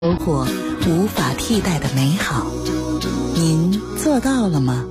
收获无法替代的美好，您做到了吗？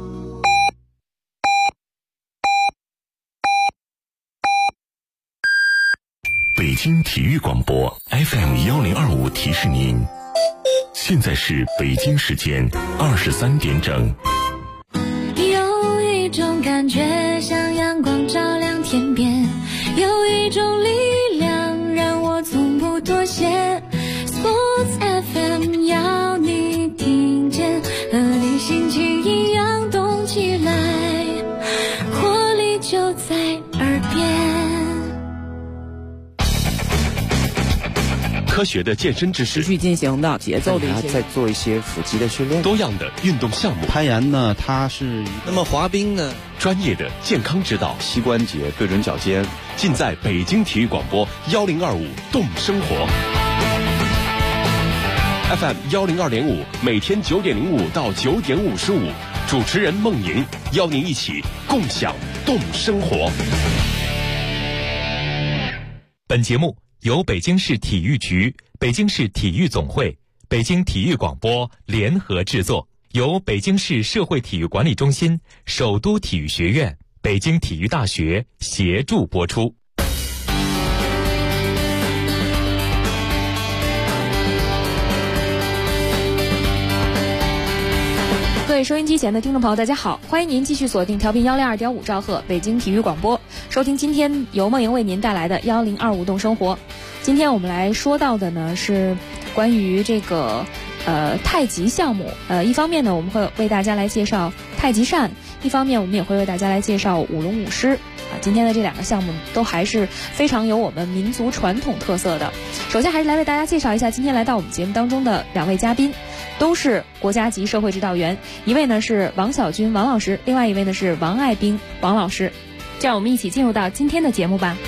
北京体育广播 FM1025提示您，现在是北京时间23点整。 有一种感觉像阳光照亮天边，有一种力量让我从不妥协。Sports FM 要你听见，和你心情一样动起来，活力就在耳边。 科学的健身知识， 持续进行的节奏的一些， 再做一些腹肌的训练， 多样的运动项目。 攀岩呢，它是那么滑冰呢， 专业的健康指导， 膝关节对准脚尖， 尽在北京体育广播1025动生活。FM 102.5，每天9点05到9点55，主持人孟莹邀您一起共享动生活。 本节目由北京市体育局、北京市体育总会、北京体育广播联合制作，由北京市社会体育管理中心、首都体育学院、北京体育大学协助播出。 各位收音机前的听众朋友，大家好，欢迎您继续锁定调频102.5兆赫北京体育广播，收听今天由梦莹为您带来的1025动生活。今天我们来说到的呢是关于这个太极项目。一方面呢我们会为大家来介绍太极扇，一方面我们也会为大家来介绍舞龙舞狮。今天的这两个项目都还是非常有我们民族传统特色的。首先还是来为大家介绍一下今天来到我们节目当中的两位嘉宾，都是国家级社会指导员，一位呢是王小军王老师，另外一位呢是王爱兵王老师。这样我们一起进入到今天的节目吧。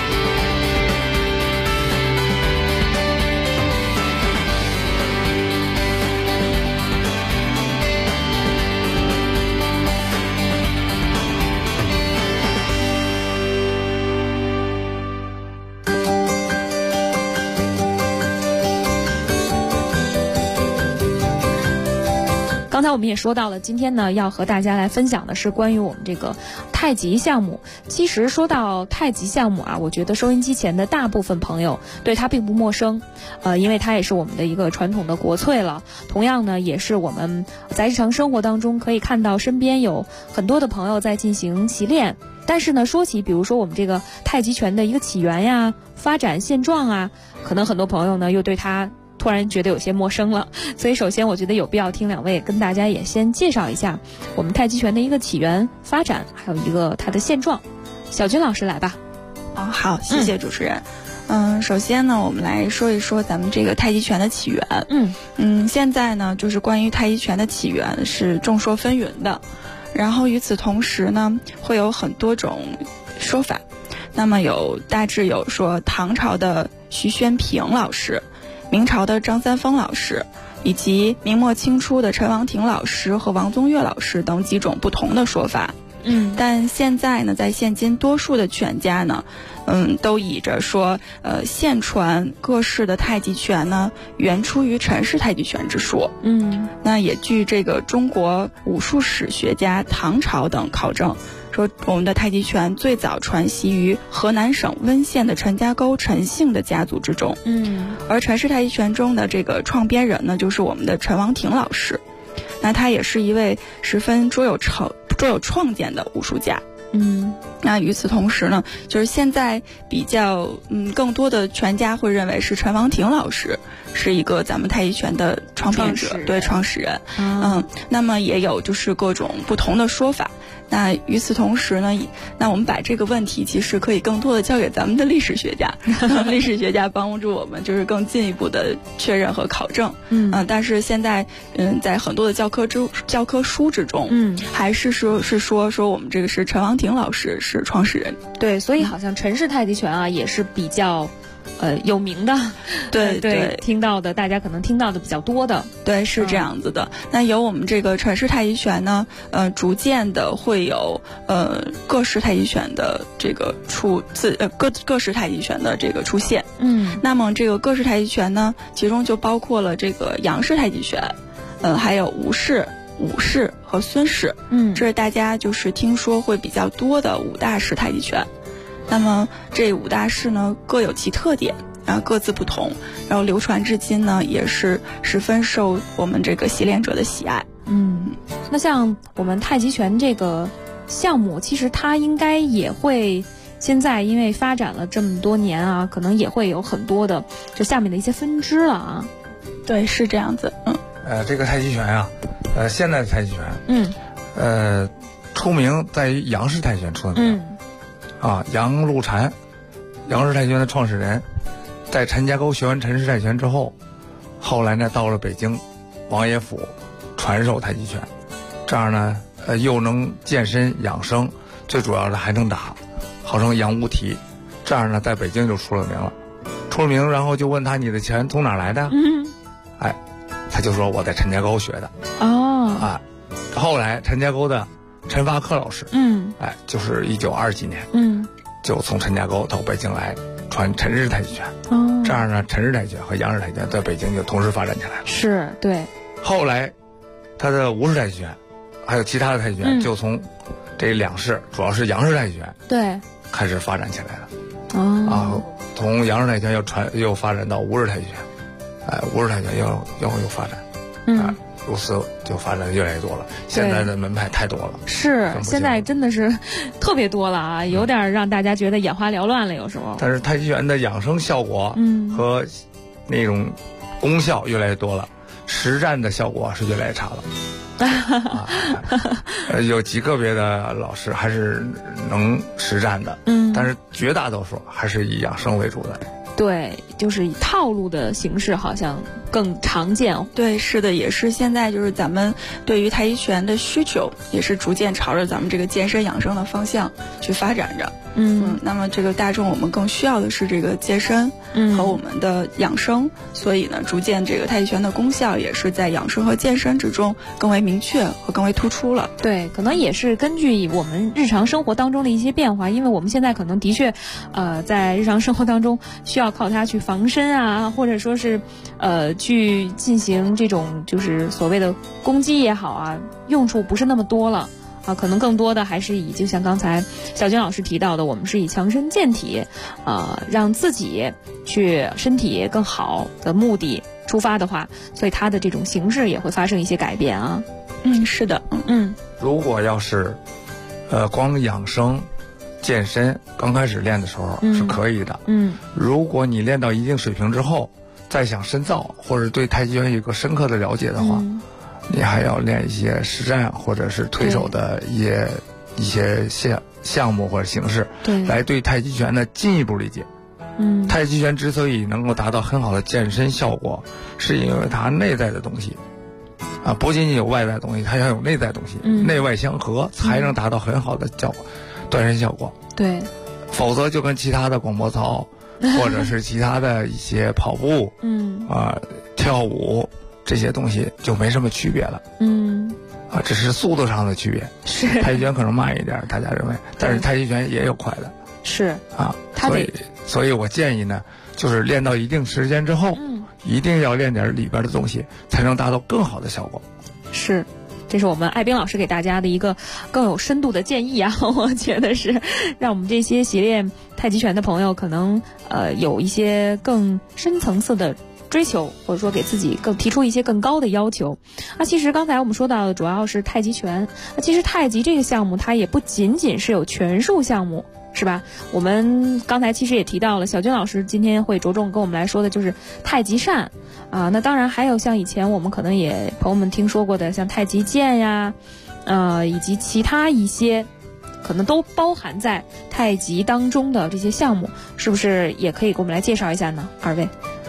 刚才我们也说到了，今天呢要和大家来分享的是关于我们这个太极项目。其实说到太极项目啊，我觉得收音机前的大部分朋友对它并不陌生，因为它也是我们的一个传统的国粹了。同样呢，也是我们在日常生活当中可以看到身边有很多的朋友在进行习练。但是呢，说起比如说我们这个太极拳的一个起源呀、发展现状啊，可能很多朋友呢又对它突然觉得有些陌生了，所以首先我觉得有必要听两位跟大家也先介绍一下我们太极拳的一个起源、发展，还有一个它的现状。小军老师来吧。 好，谢谢主持人。首先呢，我们来说一说咱们这个太极拳的起源。现在呢，就是关于太极拳的起源是众说纷纭的，然后与此同时呢，会有很多种说法。那么大致有说唐朝的徐宣平老师，明朝的张三丰老师，以及明末清初的陈王庭老师和王宗岳老师等几种不同的说法。但现在呢，在现今多数的拳家呢，都以着说，现传各式的太极拳呢，原出于陈氏太极拳之说。那也据这个中国武术史学家唐朝等考证，说我们的太极拳最早传习于河南省温县的陈家沟陈姓的家族之中。而陈氏太极拳中的这个创编人呢，就是我们的陈王庭老师。那他也是一位十分卓有创建的武术家。那与此同时呢，就是现在比较更多的拳家会认为是陈王庭老师是一个咱们太极拳的创编者，对，创始人。那么也有就是各种不同的说法。那与此同时呢，那我们把这个问题其实可以更多的交给咱们的历史学家，历史学家帮助我们就是更进一步的确认和考证。但是现在在很多的教科书之中，还是说我们这个是陈王庭老师是创始人。 对，所以好像陈氏太极拳啊也是比较有名的， 对对，听到的大家可能听到的比较多的， 对，是这样子的。那由我们这个传世太极拳呢，逐渐的会有各式太极拳的这个各式太极拳的这个出现。那么这个各式太极拳呢，其中就包括了这个杨氏太极拳，还有吴氏、武氏和孙氏，这是大家就是听说会比较多的5大式太极拳。那么这5大式呢各有其特点，然后各自不同，然后流传至今呢也是十分受我们这个习练者的喜爱。 那像我们太极拳这个项目，其实它应该也会现在因为发展了这么多年啊，可能也会有很多的就下面的一些分支了啊。 对，是这样子。 这个太极拳啊，现代的太极拳，出名在于杨氏太极拳出的名。杨露禅，杨氏太极拳的创始人，在陈家沟学完陈氏太极拳之后，后来呢到了北京王爷府传授太极拳，这样呢又能健身养生，最主要的还能打，号称杨无题，这样呢在北京就出了名，然后就问他你的拳从哪来的？他就说我在陈家沟学的。后来陈家沟的陈发科老师，就是1920几年，就从陈家沟到北京来传陈氏太极拳。这样呢，陈氏太极拳和杨氏太极拳在北京就同时发展起来了。 是，对。 后来，他的吴氏太极拳，还有其他的太极拳，就从这2式，主要是杨氏太极拳， 对， 开始发展起来了。从杨氏太极拳又发展到吴氏太极拳，吴氏太极拳又发展，如此就发展越来越多了。现在的门派太多了， 是现在真的是特别多了啊，有点让大家觉得眼花缭乱了，有时候。 但是太极拳的养生效果，和那种功效越来越多了，实战的效果是越来越差了。有极个别的老师还是能实战的，但是绝大多数还是以养生为主的。 对，就是以套路的形式好像更常见。 对，是的，也是现在就是咱们对于太极拳的需求也是逐渐朝着咱们这个健身养生的方向去发展着。那么这个大众我们更需要的是这个健身和我们的养生，所以呢逐渐这个太极拳的功效也是在养生和健身之中更为明确和更为突出了。 对，可能也是根据我们日常生活当中的一些变化，因为我们现在可能的确在日常生活当中需要靠它去防身啊，或者说是去进行这种就是所谓的攻击也好啊，用处不是那么多了。可能更多的还是以就像刚才小军老师提到的，我们是以强身健体，让自己去身体更好的目的出发的话，所以它的这种形式也会发生一些改变啊。 是的， 如果要是光养生健身，刚开始练的时候是可以的。如果你练到一定水平之后，再想深造或者对太极拳有一个深刻的了解的话，你还要练一些实战或者是推手的一些项目或者形式，来对太极拳的进一步理解。太极拳之所以能够达到很好的健身效果，是因为它内在的东西不仅仅有外在的东西，它要有内在的东西，内外相合才能达到很好的锻炼效果。 对， 否则就跟其他的广播操或者是其他的一些跑步跳舞这些东西就没什么区别了。只是速度上的区别。 是太极拳可能慢一点，大家认为，但是太极拳也有快的。 是所以我建议呢，就是练到一定时间之后，一定要练点里边的东西，才能达到更好的效果。 是。这是我们艾冰老师给大家的一个更有深度的建议啊，我觉得是让我们这些习练太极拳的朋友可能有一些更深层次的追求，或者说给自己提出一些更高的要求。其实刚才我们说到的主要是太极拳，其实太极这个项目它也不仅仅是有拳术项目，是吧？我们刚才其实也提到了，小军老师今天会着重跟我们来说的就是太极扇那当然还有像以前我们可能也朋友们听说过的像太极剑呀以及其他一些可能都包含在太极当中的这些项目，是不是也可以给我们来介绍一下呢？二位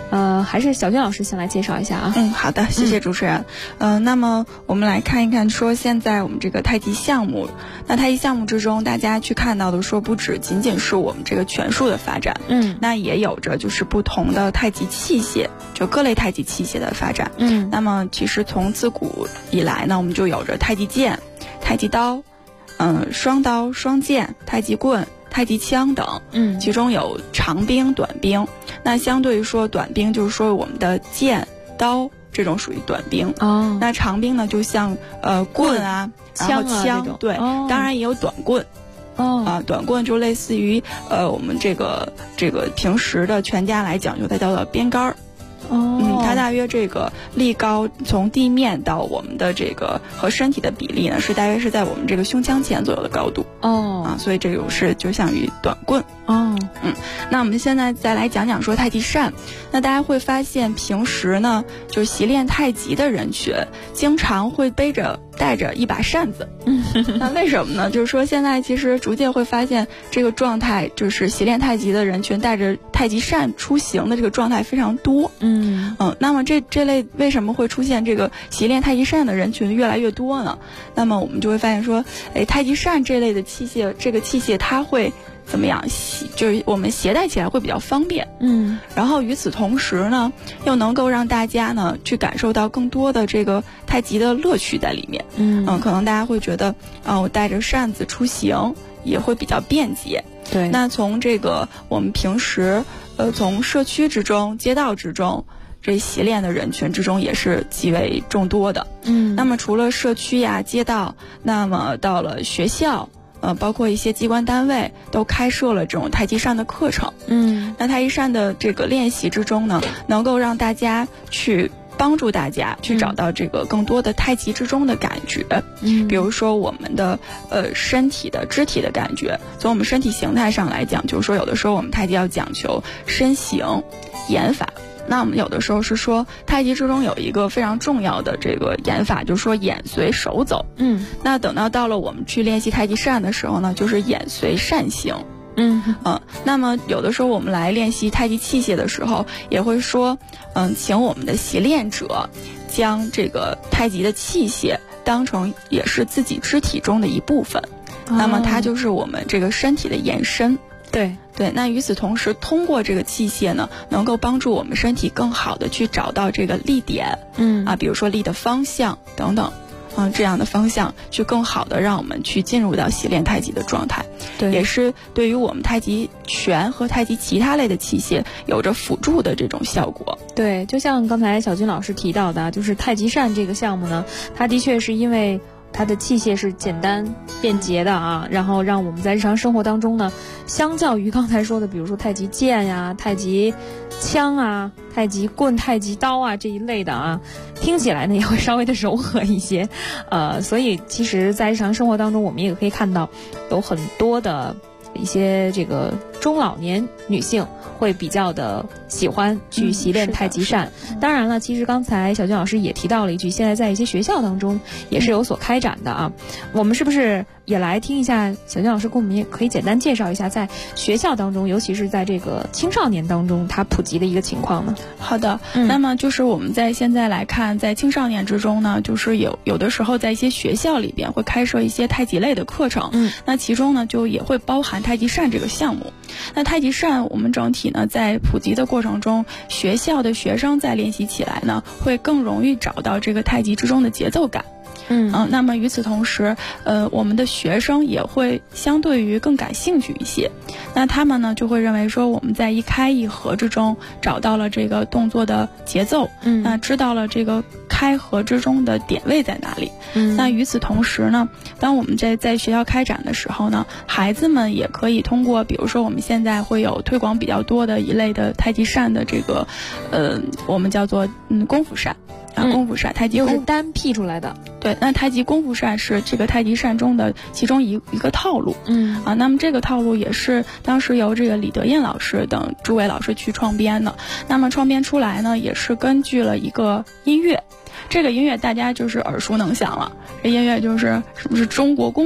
还是小军老师先来介绍一下啊。 好的，谢谢主持人。那么我们来看一看，说现在我们这个太极项目，那太极项目之中，大家去看到的说不只仅仅是我们这个拳术的发展，那也有着就是不同的太极器械，就各类太极器械的发展。那么其实从自古以来呢，我们就有着太极剑、太极刀、双刀、双剑、太极棍、太极枪等，其中有长兵、短兵。那相对于说短兵，就是说我们的剑、刀这种属于短兵。那长兵呢，就像棍啊、 枪啊这种，对，当然也有短棍。短棍就类似于我们这个平时的拳家来讲究，它叫做鞭杆儿。它大约这个力高从地面到我们的这个和身体的比例呢，是大约是在我们这个胸腔前左右的高度。所以这个就像于短棍。那我们现在再来讲讲说太极扇。那大家会发现平时呢，就习练太极的人群经常会带着一把扇子。那为什么呢？就是说现在其实逐渐会发现这个状态，就是习练太极的人群带着太极扇出行的这个状态非常多。那么这类为什么会出现这个习练太极扇的人群越来越多呢？那么我们就会发现说，太极扇这类的器械，这个器械它会怎么样？就是我们携带起来会比较方便。然后与此同时呢，又能够让大家呢去感受到更多的这个太极的乐趣在里面。可能大家会觉得我带着扇子出行也会比较便捷。 对。 那从这个我们平时从社区之中、街道之中，这习练的人群之中也是极为众多的。那么除了社区呀、街道，那么到了学校。包括一些机关单位都开设了这种太极扇的课程。那太极扇的这个练习之中呢，能够让大家去帮助大家去找到这个更多的太极之中的感觉。比如说我们的身体的肢体的感觉，从我们身体形态上来讲，就是说有的时候我们太极要讲求身形、眼法。那我们有的时候是说太极之中有一个非常重要的这个眼法，就是说眼随手走。那等到了我们去练习太极扇的时候呢，就是眼随扇行。那么有的时候我们来练习太极器械的时候，也会说请我们的习练者将这个太极的器械当成也是自己肢体中的一部分。那么它就是我们这个身体的延伸。对，那与此同时，通过这个器械呢，能够帮助我们身体更好的去找到这个力点。比如说力的方向等等。这样的方向去更好的让我们去进入到习练太极的状态。 对， 也是对于我们太极拳和太极其他类的器械有着辅助的这种效果。 对，就像刚才小军老师提到的，就是太极扇这个项目呢，它的确是因为它的器械是简单便捷的啊，然后让我们在日常生活当中呢，相较于刚才说的比如说太极剑呀、太极枪啊、太极棍、太极刀啊这一类的啊，听起来呢也会稍微的柔和一些。所以其实在日常生活当中，我们也可以看到有很多的一些这个中老年女性会比较的喜欢去习练太极扇。当然了，其实刚才小军老师也提到了一句，现在在一些学校当中也是有所开展的啊。我们是不是也来听一下小军老师给我们也可以简单介绍一下在学校当中，尤其是在这个青少年当中它普及的一个情况呢？ 好的。那么就是我们在现在来看，在青少年之中呢，就是有的时候在一些学校里边会开设一些太极类的课程。那其中呢就也会包含太极扇这个项目。那太极扇我们整体呢在普及的过程中，学校的学生在练习起来呢会更容易找到这个太极之中的节奏感。那么与此同时，我们的学生也会相对于更感兴趣一些。那他们呢就会认为说，我们在一开一合之中找到了这个动作的节奏，那知道了这个开合之中的点位在哪里。那与此同时呢，当我们在学校开展的时候呢，孩子们也可以通过，比如说我们现在会有推广比较多的一类的太极扇的这个，我们叫做功夫扇。功夫扇，太极又是单辟出来的。 对，那太极功夫扇是这个太极扇中的其中一个套路。那么这个套路也是当时由这个李德燕老师等诸位老师去创编的。那么创编出来呢，也是根据了一个音乐，这个音乐大家就是耳熟能详了。这音乐就是是不是中国功夫？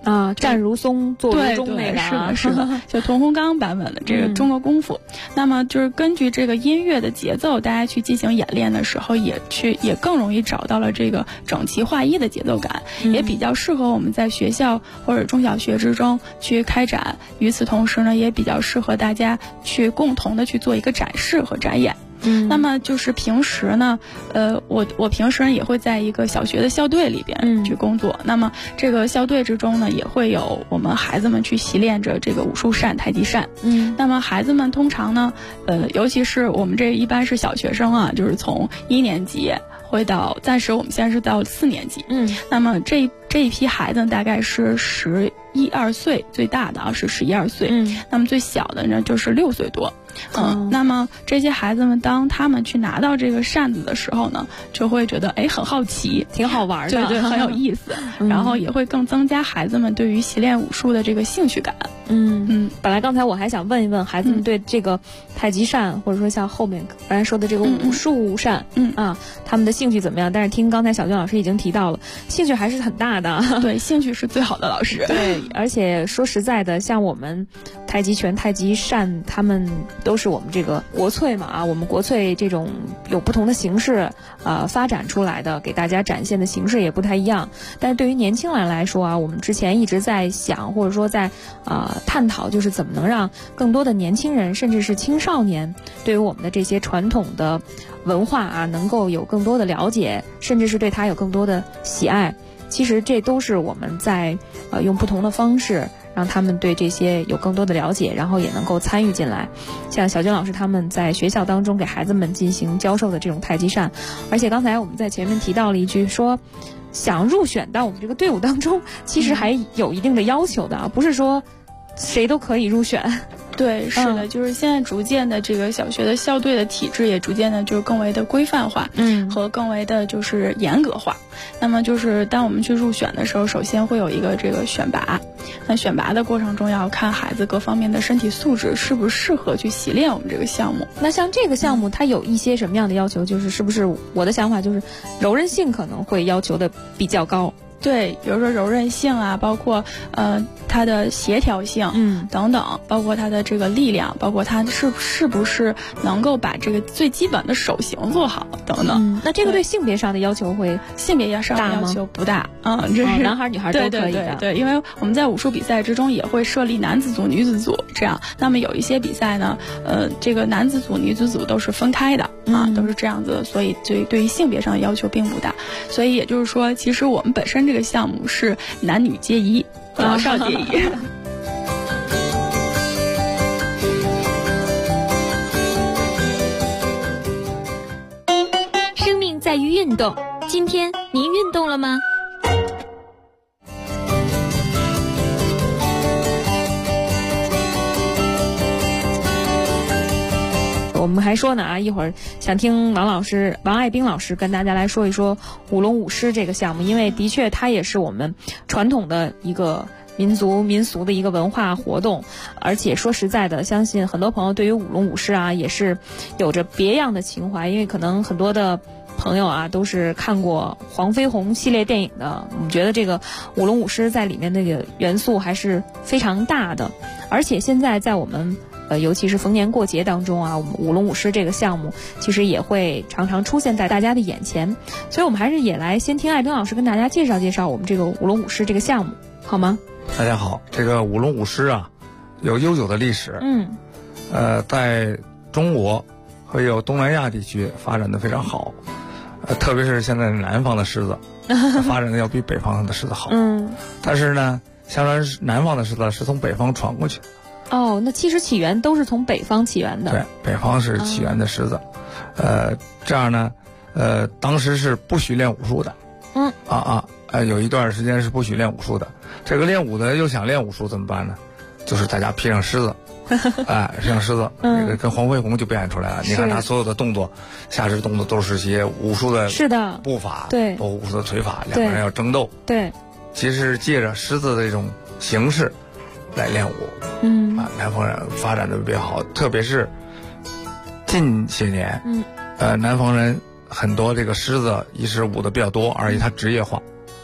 啊，站如松，坐如钟那个， 是的，是的，就屠洪刚版本的这个中国功夫。那么就是根据这个音乐的节奏，大家去进行演练的时候，也更容易找到了这个整齐划一的节奏感，也比较适合我们在学校或者中小学之中去开展。与此同时呢，也比较适合大家去共同的去做一个展示和展演。那么就是平时呢，我平时也会在一个小学的校队里边去工作。那么这个校队之中呢，也会有我们孩子们去习练着这个武术扇、太极扇。那么孩子们通常呢，尤其是我们这一般是小学生啊，就是从1年级会到，暂时我们现在是到4年级。那么这一批孩子大概是11、12岁，最大的是11、12岁。那么最小的呢就是6岁多。那么这些孩子们当他们去拿到这个扇子的时候呢，就会觉得很好奇， 挺好玩的， 对，很有意思。然后也会更增加孩子们对于习练武术的这个兴趣感。 本来刚才我还想问一问孩子们对这个太极扇，或者说像后面刚才说的这个武术扇，他们的兴趣怎么样？但是听刚才小娟老师已经提到了，兴趣还是很大的。 对，兴趣是最好的老师。 对，而且说实在的，像我们太极拳、太极扇，他们都是我们这个国粹嘛我们国粹这种有不同的形式发展出来的，给大家展现的形式也不太一样。但是对于年轻人来说我们之前一直在想，或者说在探讨，就是怎么能让更多的年轻人甚至是青少年对于我们的这些传统的文化能够有更多的了解，甚至是对它有更多的喜爱。其实这都是我们在用不同的方式让他们对这些有更多的了解，然后也能够参与进来。像小娟老师他们在学校当中给孩子们进行教授的这种太极扇，而且刚才我们在前面提到了一句，说想入选到我们这个队伍当中，其实还有一定的要求的不是说谁都可以入选。 对，是的，就是现在逐渐的这个小学的校队的体制也逐渐的就是更为的规范化，和更为的就是严格化。那么就是当我们去入选的时候，首先会有一个这个选拔。那选拔的过程中要看孩子各方面的身体素质适不适合去习练我们这个项目。 那像这个项目它有一些什么样的要求？就是是不是我的想法就是柔韧性可能会要求的比较高。 对，比如说柔韧性包括它的协调性等等，包括它的这个力量，包括它是不是能够把这个最基本的手型做好等等。 那这个对性别上的要求会性别上的要求不大这是男孩女孩都可以的。 对，因为我们在武术比赛之中也会设立男子组女子组这样。那么有一些比赛呢这个男子组女子组都是分开的都是这样子的，所以对于性别上的要求并不大。所以也就是说，其实我们本身这个项目是男女皆宜，老少皆宜。 生命在于运动，今天您运动了吗？ 我们还说呢一会儿想听王爱兵老师跟大家来说一说舞龙舞狮这个项目，因为的确它也是我们传统的一个民俗的一个文化活动。而且说实在的，相信很多朋友对于舞龙舞狮也是有着别样的情怀，因为可能很多的朋友都是看过黄飞鸿系列电影的，我们觉得这个舞龙舞狮在里面那个元素还是非常大的。而且现在在我们尤其是逢年过节当中我们舞龙舞狮这个项目其实也会常常出现在大家的眼前。所以我们还是也来先听爱兵老师跟大家介绍介绍我们这个舞龙舞狮这个项目，好吗？ 大家好，这个舞龙舞狮有悠久的历史。在中国和有东南亚地区发展的非常好，特别是现在南方的狮子发展的要比北方的狮子好。但是呢，相传南方的狮子是从北方传过去的。 那其实起源都是从北方起源的。 对，北方是起源的狮子。这样呢，当时是不许练武术的。有一段时间是不许练武术的。这个练武的又想练武术怎么办呢？就是大家披上狮子，披上狮子，这个跟黄飞鸿就表现出来了。你看他所有的动作，下肢动作都是些武术的步伐， 对， 武术的腿法，两个人要争斗。 对， 其实是借着狮子的这种形式来练武。南方人发展的比较好，特别是近些年，南方人很多这个狮子一是舞的比较多，而且它职业化，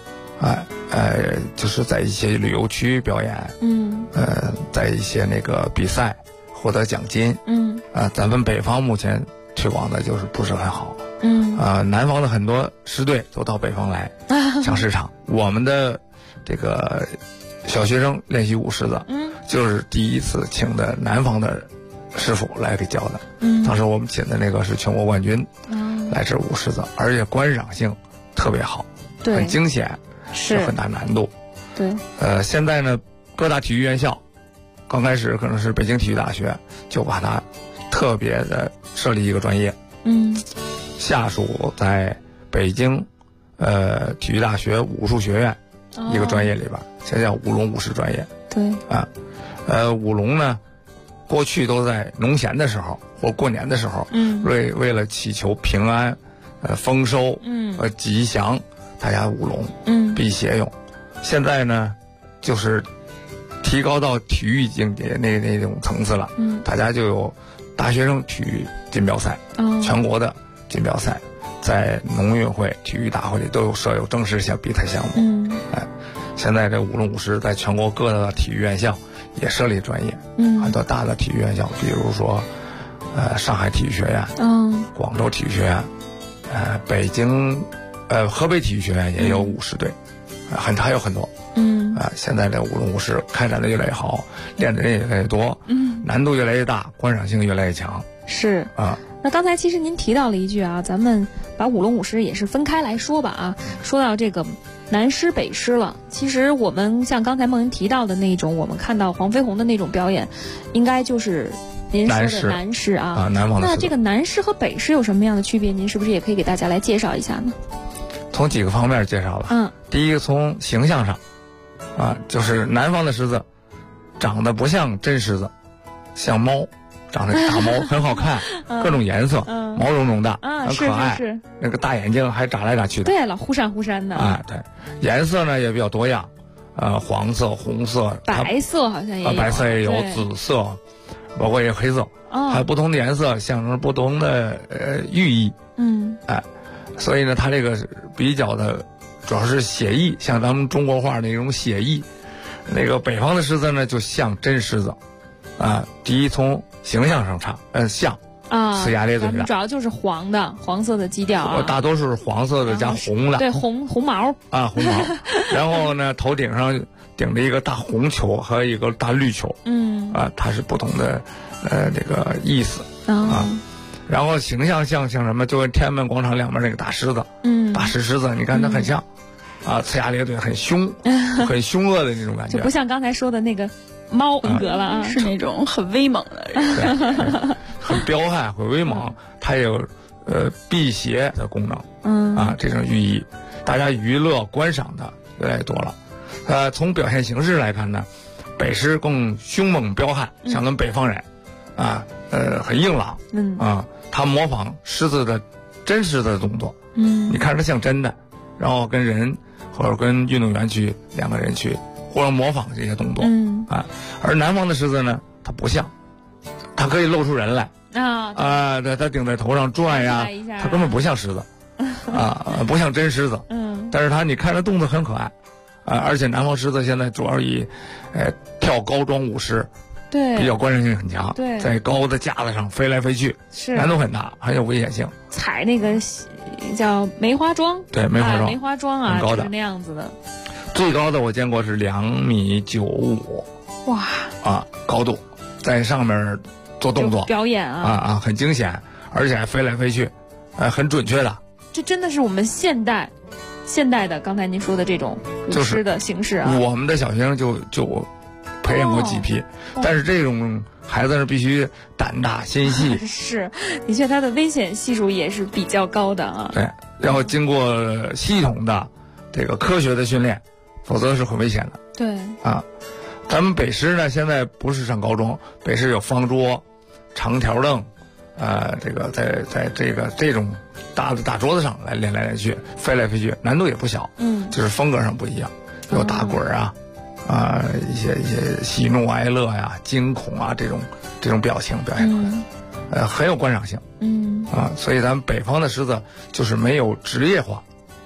就是在一些旅游区表演，在一些那个比赛获得奖金，咱们北方目前推广的就是不是很好，南方的很多师队都到北方来抢市场，我们的这个小学生练习舞狮子，就是第一次请的南方的师傅来给教的，当时我们请的那个是全国冠军，来这舞狮子，而且观赏性特别好，很惊险，有很大难度。 对， 现在呢，各大体育院校，刚开始可能是北京体育大学，就把它特别的设立一个专业，下属在北京体育大学武术学院一个专业里边，现在叫舞龙舞狮专业。 对啊，舞龙呢，过去都在农闲的时候或过年的时候，为了祈求平安、丰收、吉祥，大家舞龙，辟邪用。现在呢，就是提高到体育境界那种层次了，大家就有大学生体育锦标赛，全国的锦标赛，在农运会、体育大会里都有设有正式比赛项目。现在这舞龙舞狮在全国各大体育院校也设立专业，很多大的体育院校，比如说上海体育学院，广州体育学院，北京河北体育学院也有舞狮队，还有很多。现在这舞龙舞狮开展的越来越好，练的人也越来越多，难度越来越大，观赏性越来越强。 是啊。那刚才其实您提到了一句啊，咱们把舞龙舞狮也是分开来说吧啊。说到这个南狮北狮了，其实我们像刚才梦莹提到的那种，我们看到黄飞鸿的那种表演，应该就是您说的南狮啊。 南方的狮。 那这个南狮和北狮有什么样的区别？您是不是也可以给大家来介绍一下呢？ 从几个方面介绍了。第一个从形象上，就是南方的狮子长得不像真狮子，像猫，长得大猫，很好看，各种颜色，毛茸茸的，很可爱。 是那个大眼睛还眨来眨去的。 对了，忽闪忽闪的。 对，颜色呢也比较多样，黄色、红色、 白色好像也有， 白色也有，紫色，包括也有黑色，还有不同的颜色象征不同的寓意。所以呢，它这个比较的主要是写意，像咱们中国画那种写意。那个北方的狮子呢，就像真狮子，第一从形象上差，像呲牙咧嘴的， 主要就是黄色的基调大多数是黄色的加红的， 对，红毛红毛。然后呢，头顶上顶着一个大红球和一个大绿球，它是不同的这个意思然后形象像什么，就跟天安门广场两边那个大狮子，大石狮子，你看它很像，呲牙咧嘴，很凶，很凶恶的那种感觉， 就不像刚才说的那个猫风格了是那种很威猛的人， 很彪悍，很威猛，它也有辟邪的功能，这种寓意，大家娱乐观赏的越来越多了。从表现形式来看呢，北狮更凶猛彪悍，像咱们北方人，很硬朗，他模仿狮子的真实的动作，你看着像真的，然后跟人或者跟运动员去两个人去互相模仿这些动作，而南方的狮子呢，它不像，它可以露出人来它顶在头上转呀，它根本不像狮子不像真狮子，但是你看着动作很可爱而且南方狮子现在主要以跳高桩舞狮， 对， 比较观赏性很强， 对， 在高的架子上飞来飞去，难度很大，很有危险性。 踩那个叫梅花桩， 对，梅花桩， 梅花桩很高的， 是那样子的。 最高的我见过是2.95米，哇高度，在上面做动作表演很惊险，而且还飞来飞去，很准确的。 这真的是我们现代的刚才您说的这种舞狮的形式我们的小学生就培养过几批，但是这种孩子是必须胆大心细， 是，的确他的危险系数也是比较高的对，要经过系统的这个科学的训练，否则是很危险的。 对咱们北狮呢，现在不是上高中，北狮有方桌、长条凳，这个在这种大的大桌子上来练来练去，飞来飞去，难度也不小，就是风格上不一样，有打滚一些喜怒哀乐呀、惊恐这种表情表现出来，很有观赏性，所以咱们北方的狮子就是没有职业化，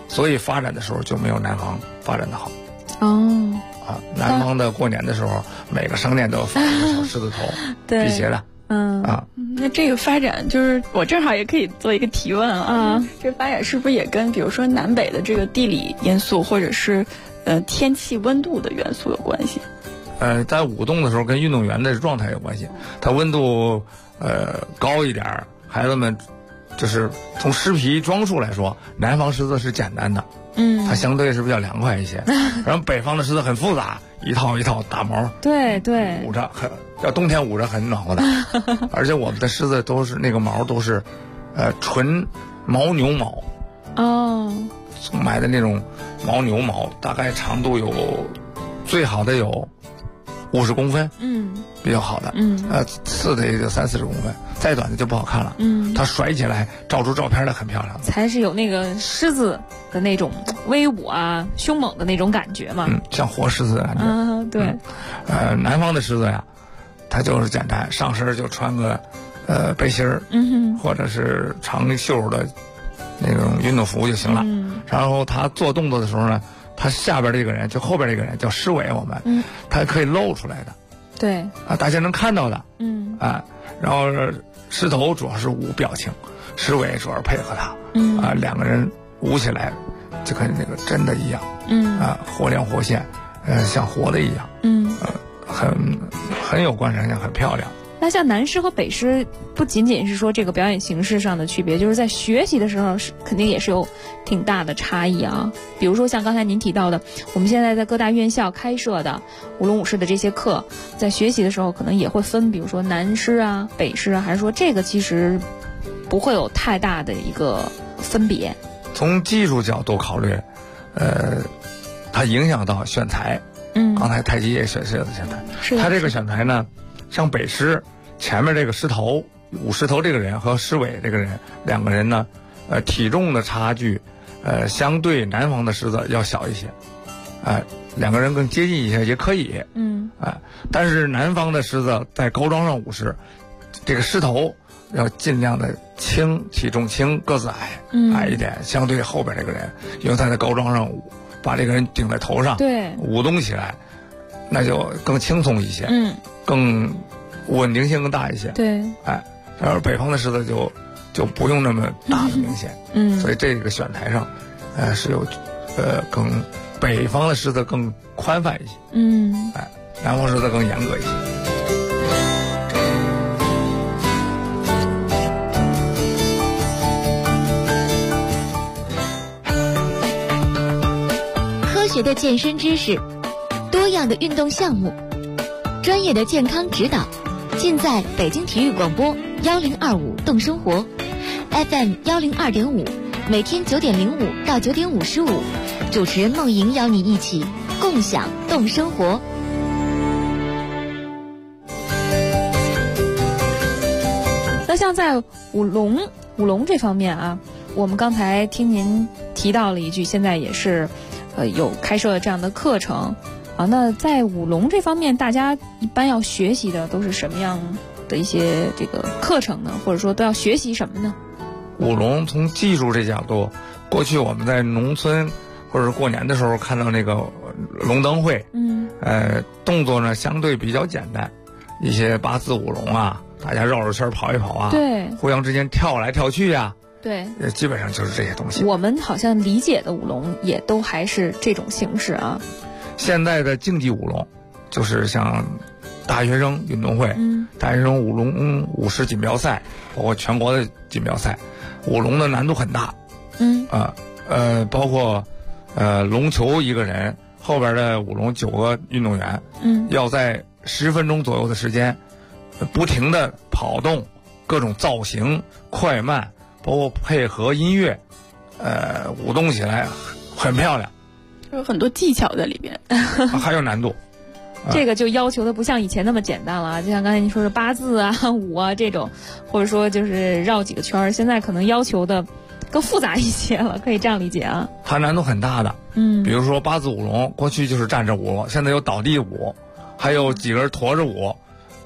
所以发展的时候就没有南方发展的好。 哦。 南方的过年的时候，每个商店都有发一个小狮子头，辟邪的。 那这个发展就是我正好也可以做一个提问啊。这发展是不是也跟比如说南北的这个地理因素，或者是天气温度的元素有关系？ 在舞动的时候跟运动员的状态有关系。它温度高一点，孩子们就是从狮皮装束来说，南方狮子是简单的。它相对是比较凉快一些，然后北方的狮子很复杂，一套一套大毛， 对， 捂着要冬天捂着很暖和的，而且我们的狮子都是那个毛都是，纯牦牛毛，买的那种牦牛毛，大概长度有最好的有50公分，比较好的，次的也就30-40公分，再短的就不好看了，它甩起来照出照片来很漂亮， 才是有那个狮子的那种威武啊、凶猛的那种感觉嘛， 像活狮子的感觉， 对， 南方的狮子呀，它就是简单，上身就穿个背心儿，或者是长袖的那种运动服就行了，然后它做动作的时候呢，它下边这个人就后边这个人叫狮尾，我们，它可以露出来的。 对大家能看到的，然后狮头主要是舞表情，狮尾主要配合他，两个人舞起来就跟那个真的一样，活灵活现，像活的一样，很有观赏性，很漂亮。 那像南狮和北狮，不仅仅是说这个表演形式上的区别，就是在学习的时候肯定也是有挺大的差异啊。比如说像刚才您提到的，我们现在在各大院校开设的舞龙舞狮的这些课，在学习的时候可能也会分，比如说南狮啊、北狮啊，还是说这个其实不会有太大的一个分别？ 从技术角度考虑，它影响到选材。刚才太极也选择的选材，它这个选材呢，像北狮前面这个狮头舞狮头这个人和狮尾这个人两个人呢，体重的差距，相对南方的狮子要小一些，两个人更接近一些也可以，但是南方的狮子在高桩上舞狮，这个狮头要尽量的轻，体重轻，个子矮一点，相对后边这个人，因为他在高桩上舞，把这个人顶在头上， 对， 舞动起来，那就更轻松一些，更稳定性更大一些， 对， 然后北方的狮子就不用那么大的明显，所以这个选材上，是有，更北方的狮子更宽泛一些，南方狮子更严格一些。 科学的健身知识，多样的运动项目，专业的健康指导，尽在北京体育广播1025动生活 FM 102.5，每天9点05到9点55，主持人梦莹邀你一起共享动生活。 那像在舞龙这方面啊，我们刚才听您提到了一句，现在也是有开设这样的课程啊。那在舞龙这方面，大家一般要学习的都是什么样的一些这个课程呢？或者说都要学习什么呢？ 舞龙从技术这角度，过去我们在农村或者过年的时候看到那个龙灯会，动作呢相对比较简单，一些八字舞龙啊，大家绕着圈跑一跑啊， 对， 互相之间跳来跳去啊， 对， 基本上就是这些东西。 我们好像理解的舞龙也都还是这种形式啊。 现在的竞技舞龙，就是像大学生运动会，大学生舞龙舞狮锦标赛，包括全国的锦标赛，舞龙的难度很大，包括龙球一个人后边的舞龙9个运动员，要在10分钟左右的时间，不停的跑动，各种造型快慢，包括配合音乐，舞动起来很漂亮， 有很多技巧在里边， 还有难度。 这个就要求的不像以前那么简单了，就像刚才您说的八字啊、舞啊这种，或者说就是绕几个圈，现在可能要求的更复杂一些了，可以这样理解啊。 它难度很大的，比如说八字舞龙，过去就是站着舞，现在有倒地舞，还有几个人驮着舞，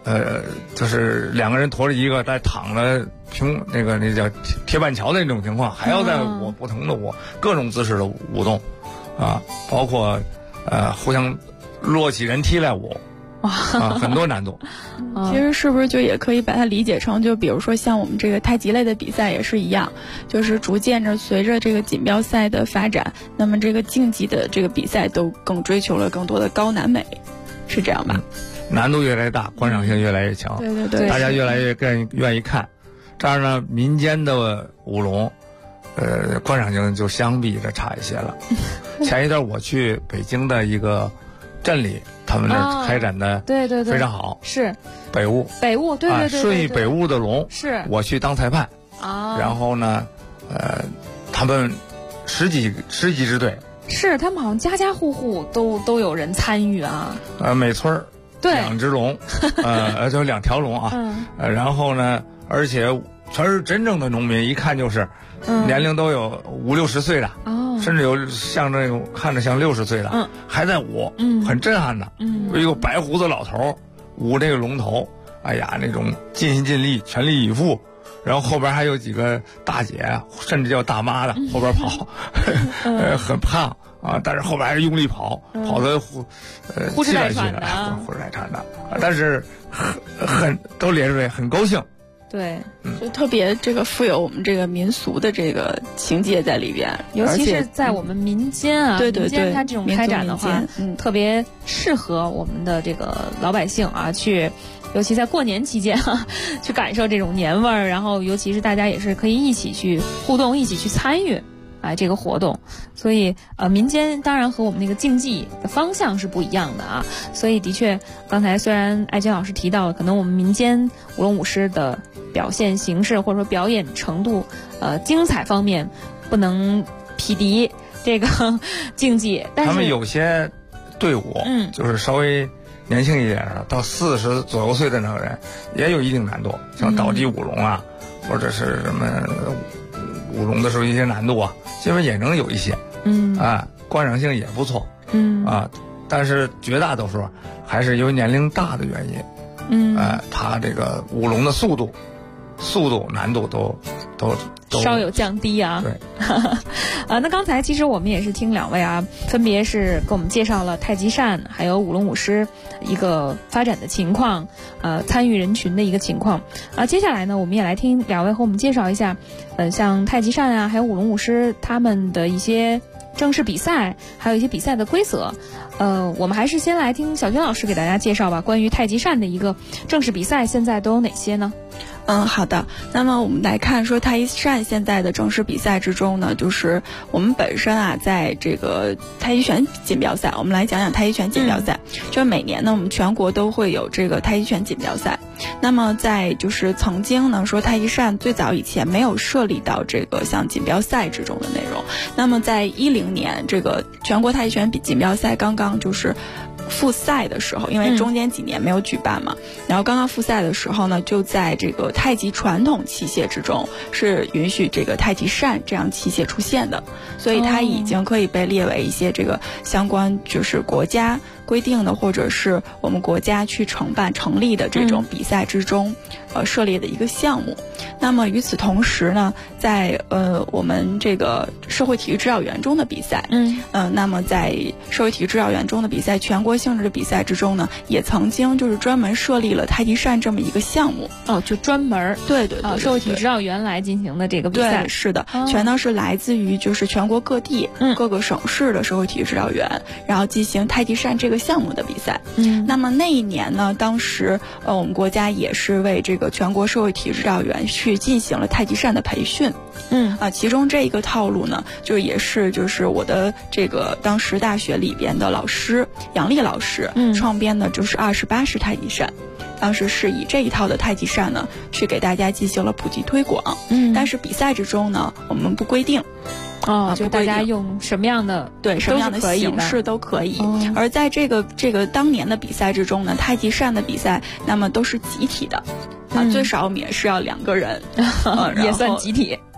就是2个人驮着一个在躺着那叫铁板桥的那种情况，还要在不同的各种姿势的舞动，啊，包括互相落起人踢来舞。很多难度。 其实是不是就也可以把它理解成，就比如说像我们这个太极类的比赛也是一样，就是逐渐着随着这个锦标赛的发展，那么这个竞技的这个比赛都更追求了更多的高难美，是这样吧？ 难度越来越大，观赏性越来越强。 对对对， 大家越来越更愿意看。这样呢，民间的舞龙，观赏性就相比着差一些了。前一段我去北京的一个镇里。他们那开展的对非常好， 是北舞， 对对对， 顺义北舞的龙是我去当裁判啊， 然后呢，他们十几支队， 是他们好像家家户户都有人参与啊， 每村对 2只龙，就2条龙啊，然后呢，而且全是真正的农民，一看就是年龄都有50、60岁的。甚至有像这种看着像60岁的，还在舞，很震撼的。有一个白胡子老头舞这个龙头，哎呀，那种尽心尽力、全力以赴。然后后边还有几个大姐，甚至叫大妈的后边跑，很胖啊，但是后边还是用力跑，跑得呼哧带喘的， 呼哧带喘的，但是很都咧着嘴，很高兴。 对， 就特别这个富有我们这个民俗的这个情节在里边， 尤其是在我们民间啊， 对对对， 民间它这种开展的话，特别适合我们的这个老百姓啊去。尤其在过年期间去感受这种年味儿，然后尤其是大家也是可以一起去互动，一起去参与这个活动。所以民间当然和我们那个竞技的方向是不一样的啊。所以的确，刚才虽然艾娟老师提到了，可能我们民间舞龙舞狮的表现形式或者说表演程度，精彩方面不能匹敌这个竞技，但是他们有些队伍，就是稍微年轻一点的，到40左右岁的那个人也有一定难度，像倒地舞龙啊，或者是什么舞龙的时候一些难度啊，基本也能有一些，观赏性也不错，但是绝大多数还是由于年龄大的原因，他这个舞龙的速度难度都稍有降低啊。 对， 那刚才其实我们也是听2位啊，分别是给我们介绍了太极扇还有舞龙舞狮一个发展的情况，参与人群的一个情况。接下来呢，我们也来听2位和我们介绍一下，像太极扇啊，还有舞龙舞狮他们的一些正式比赛，还有一些比赛的规则。我们还是先来听小娟老师给大家介绍吧，关于太极扇的一个正式比赛现在都有哪些呢？ 好的。那么我们来看说太极扇现在的正式比赛之中呢，就是我们本身啊，在这个太极拳锦标赛，我们来讲讲太极拳锦标赛。就是每年呢，我们全国都会有这个太极拳锦标赛。那么在就是曾经呢，说太极扇最早以前没有设立到这个像锦标赛之中的内容。那么在2010年，这个全国太极拳锦标赛刚刚就是复赛的时候，因为中间几年没有举办嘛，然后刚刚复赛的时候呢，就在这个太极传统器械之中是允许这个太极扇这样器械出现的，所以它已经可以被列为一些这个相关就是国家规定的，或者是我们国家去成立的这种比赛之中，设立的一个项目。那么与此同时呢，在我们这个社会体育指导员中的比赛，那么在社会体育指导员中的比赛，全国性质的比赛之中呢，也曾经就是专门设立了太极扇这么一个项目。 就专门对， 社会体育指导员来进行的这个比赛。 对，是的，全都是来自于就是全国各地各个省市的社会体育指导员，然后进行太极扇这个项目的比赛。那么那一年呢，当时我们国家也是为这个全国社会体育指导员去进行了太极扇的培训。其中这一个套路呢，就也是就是我的这个当时大学里边的老师杨丽老师创编的，就是28式太极扇。当时是以这一套的太极扇呢，去给大家进行了普及推广。但是比赛之中呢，我们不规定。 就大家用什么样的什么样的形式都可以。而在这个当年的比赛之中呢，太极扇的比赛那么都是集体的，最少我们也是要2个人， 也算集体。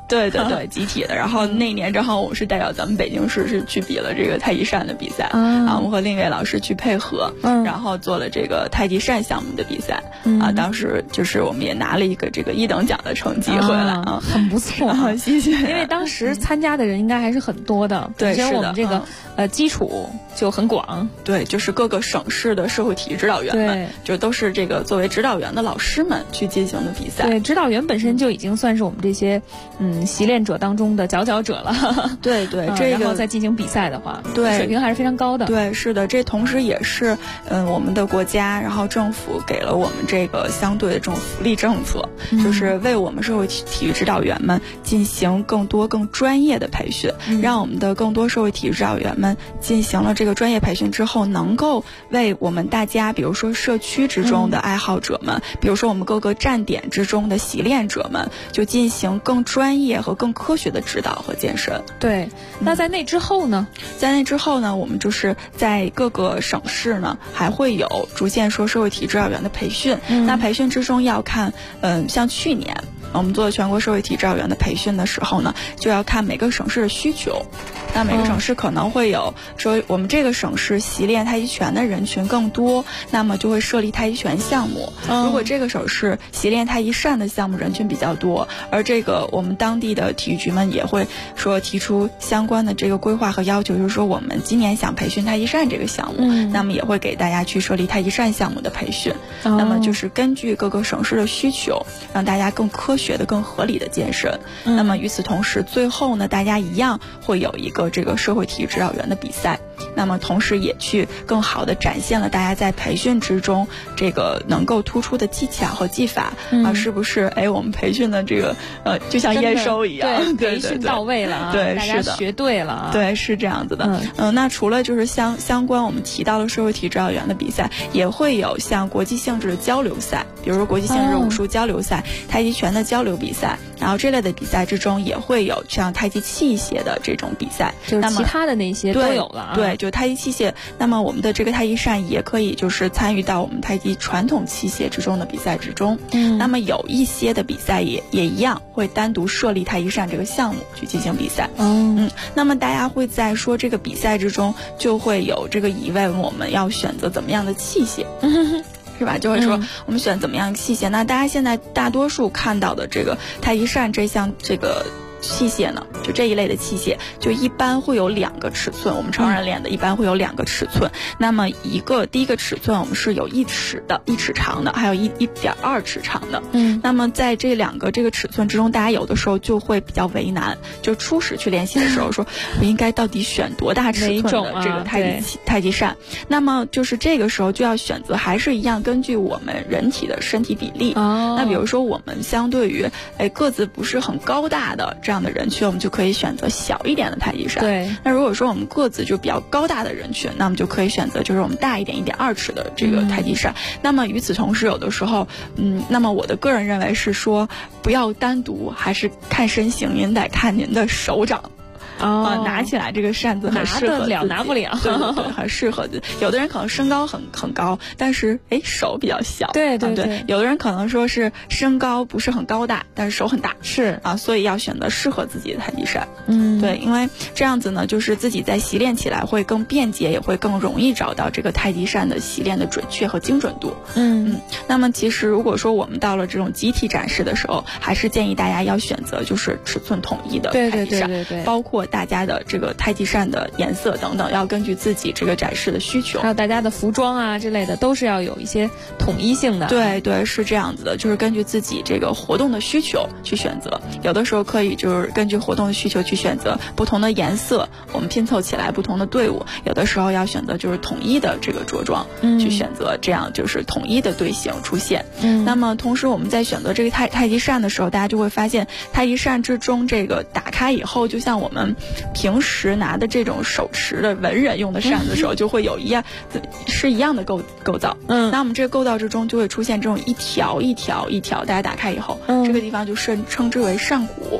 对对对，集体的。然后那年正好我是代表咱们北京市是去比了这个太极扇的比赛，我们和另一位老师去配合，然后做了这个太极扇项目的比赛，当时就是我们也拿了一个这个1等奖的成绩回来啊， 很不错， 谢谢。 因为当时参加的人应该还是很多的， 对，是的， 我们这个基础就很广， 对，就是各个省市的社会体育指导员们，就都是这个作为指导员的老师们去进行的比赛。 对，指导员本身就已经算是我们这些习练者当中的佼佼者了。 对对，这个然后再进行比赛的话， 对， 水平还是非常高的。 对，是的，这同时也是我们的国家，然后政府给了我们这个相对的这种福利政策，就是为我们社会体育指导员们进行更多更专业的培训，让我们的更多社会体育指导员们进行了这个专业培训之后，能够为我们大家，比如说社区之中的爱好者们，比如说我们各个站点之中的习练者们，就进行更专业和更科学的指导和健身。 对，那在那之后呢？ 在那之后呢，我们就是在各个省市呢，还会有逐渐说社会体育指导员的培训。那培训之中要看，像去年我们做全国社会体育指导员的培训的时候呢，就要看每个省市的需求。那每个省市可能会有说，我们这个省市习练太极拳的人群更多，那么就会设立太极拳项目。如果这个省市习练太极扇的项目人群比较多，而这个我们当地的体育局们也会说提出相关的这个规划和要求，就是说我们今年想培训太极扇这个项目，那么也会给大家去设立太极扇项目的培训。那么就是根据各个省市的需求，让大家更科学的、更合理的健身。那么与此同时，最后呢，大家一样会有一个这个社会体育指导员的比赛。那么同时也去更好的展现了大家在培训之中这个能够突出的技巧和技法，是不是我们培训的这个就像验收一样， 对，培训到位了， 对， 大家学对了， 对，是这样子的。那除了就是相关我们提到了社会体育指导员的比赛，也会有像国际性质的交流赛，比如说国际性质武术交流赛、太极拳的交流比赛，然后这类的比赛之中也会有像太极器械的这种比赛， 就是其他的那些都有了。 对，就太极器械，那么我们的这个太极扇也可以就是参与到我们太极传统器械之中的比赛之中。那么有一些的比赛也一样会单独设立太极扇这个项目去进行比赛。那么大家会在说这个比赛之中就会有这个疑问，我们要选择怎么样的器械？是吧？就会说我们选怎么样的器械？那大家现在大多数看到的这个太极扇这项这个器械呢，就这一类的器械，就一般会有2个尺寸。我们成人练的一般会有2个尺寸。那么第一个尺寸我们是有1尺的，1尺长的，还有1.2尺长的。那么在这2个这个尺寸之中，大家有的时候就会比较为难，就初始去练习的时候说，我应该到底选多大尺寸的这个太极扇？那么就是这个时候就要选择，还是一样根据我们人体的身体比例。那比如说我们相对于个子不是很高大的这样的人群，我们就可以选择小一点的太极扇。 对。 那如果说我们个子就比较高大的人群，那么就可以选择就是我们大一点1.2尺的这个太极扇。那么与此同时，有的时候，那么我的个人认为是说，不要单独，还是看身形，您得看您的手掌。拿起来这个扇子很适合自己， 拿得了拿不了， 对对对，很适合自己。有的人可能身高很高，但是手比较小， 对对对。 有的人可能说是身高不是很高大，但是手很大， 是所以要选择适合自己的太极扇。对，因为这样子呢，就是自己在习练起来会更便捷，也会更容易找到这个太极扇的习练的准确和精准度。那么其实如果说我们到了这种集体展示的时候，还是建议大家要选择就是尺寸统一的太极扇， 对， 包括大家的这个太极扇的颜色等等，要根据自己这个展示的需求， 还有大家的服装啊之类的，都是要有一些统一性的。 对对，是这样子的，就是根据自己这个活动的需求去选择。有的时候可以就是根据活动的需求去选择不同的颜色，我们拼凑起来不同的队伍。有的时候要选择就是统一的这个着装，去选择这样就是统一的队形出现。那么同时我们在选择这个太极扇的时候，大家就会发现太极扇之中这个打开以后，就像我们平时拿的这种手持的文人用的扇子的时候，就会有一样的构造。那我们这个构造之中就会出现这种一条一条，大家打开以后，这个地方就称之为扇骨。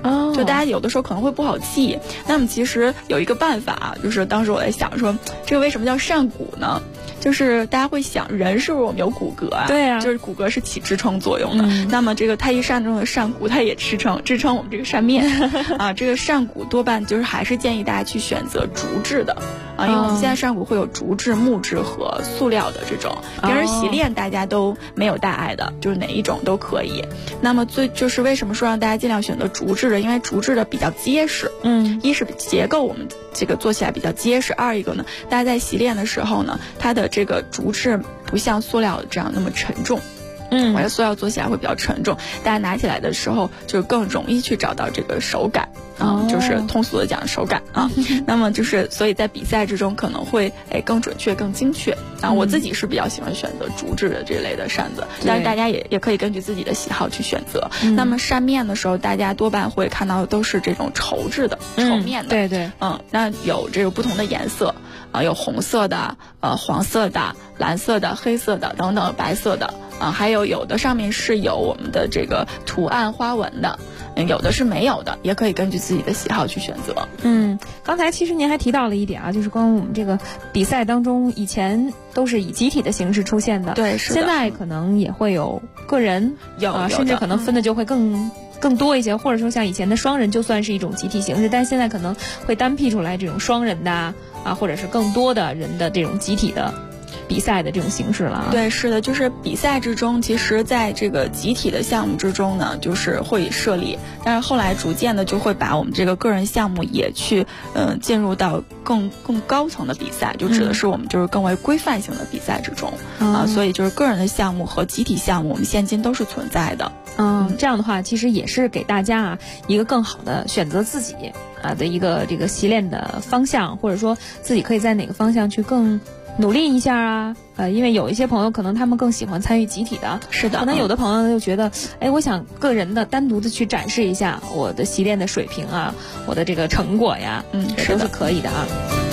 就大家有的时候可能会不好记。那么其实有一个办法，就是当时我在想说，这个为什么叫善骨呢？就是大家会想，人是不是我们有骨骼啊？ 对啊， 就是骨骼是起支撑作用的。那么这个太极扇中的扇骨，它也支撑我们这个扇面啊。这个扇骨多半就是还是建议大家去选择竹制的啊，因为我们现在扇骨会有竹制、木质和塑料的这种。平时洗练大家都没有大碍的，就是哪一种都可以。那么就是为什么说让大家尽量选择竹制的？因为竹制的比较结实。一是结构我们这个做起来比较结实，二一个呢，大家在洗练的时候呢，它的这个竹制不像塑料这样那么沉重。我的塑料做起来会比较沉重，大家拿起来的时候就更容易去找到这个手感啊，就是通俗的讲手感啊。那么就是所以在比赛之中可能会更准确、更精确啊。我自己是比较喜欢选择竹制的这类的扇子，但是大家也可以根据自己的喜好去选择。那么扇面的时候，大家多半会看到的都是这种绸制的、绸面的。 对， 那有这个不同的颜色啊，有红色的、黄色的、蓝色的、黑色的等等，白色的。还有的上面是有我们的这个图案花纹的，有的是没有的，也可以根据自己的喜好去选择。 刚才其实您还提到了一点啊，就是关于我们这个比赛当中，以前都是以集体的形式出现的， 对，是的。 现在可能也会有个人，甚至可能分的就会更多一些，或者说像以前的双人就算是一种集体形式，但是现在可能会单辟出来这种双人的啊，或者是更多的人的这种集体的比赛的这种形式了。 对，是的，就是比赛之中，其实在这个集体的项目之中呢，就是会设立，但是后来逐渐的就会把我们这个个人项目也去进入到更高层的比赛，就指的是我们就是更为规范性的比赛之中啊。所以就是个人的项目和集体项目，我们现今都是存在的。 这样的话其实也是给大家一个更好的选择自己的一个这个习练的方向，或者说自己可以在哪个方向去更努力一下啊。因为有一些朋友可能他们更喜欢参与集体的， 是的， 可能有的朋友就觉得我想个人的单独的去展示一下我的习练的水平啊，我的这个成果呀，这都是可以的啊。